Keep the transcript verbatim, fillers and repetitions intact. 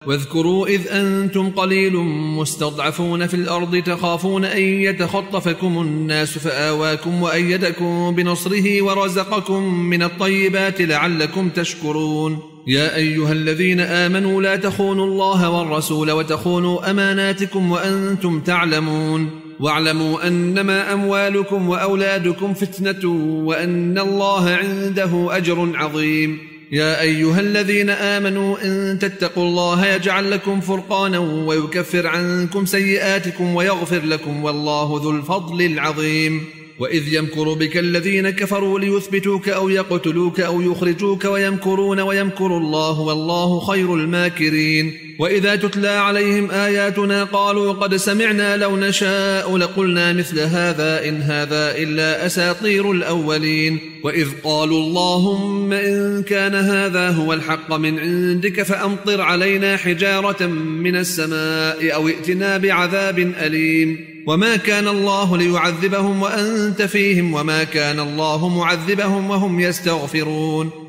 واذكروا إذ أنتم قليل مستضعفون في الأرض تخافون أن يتخطفكم الناس فآواكم وأيدكم بنصره ورزقكم من الطيبات لعلكم تشكرون. يا أيها الذين آمنوا لا تخونوا الله والرسول وتخونوا أماناتكم وأنتم تعلمون واعلموا أنما أموالكم وأولادكم فتنة وأن الله عنده أجر عظيم. يا أيها الذين آمنوا إن تتقوا الله يجعل لكم فرقانا ويكفر عنكم سيئاتكم ويغفر لكم والله ذو الفضل العظيم. وإذ يمكر بك الذين كفروا ليثبتوك أو يقتلوك أو يخرجوك ويمكرون ويمكر الله والله خير الماكرين. وإذا تتلى عليهم آياتنا قالوا قد سمعنا لو نشاء لقلنا مثل هذا إن هذا إلا أساطير الأولين. وإذ قالوا اللهم إن كان هذا هو الحق من عندك فأمطر علينا حجارة من السماء أو ائتنا بعذاب أليم. وما كان الله ليعذبهم وأنت فيهم وما كان الله معذبهم وهم يستغفرون.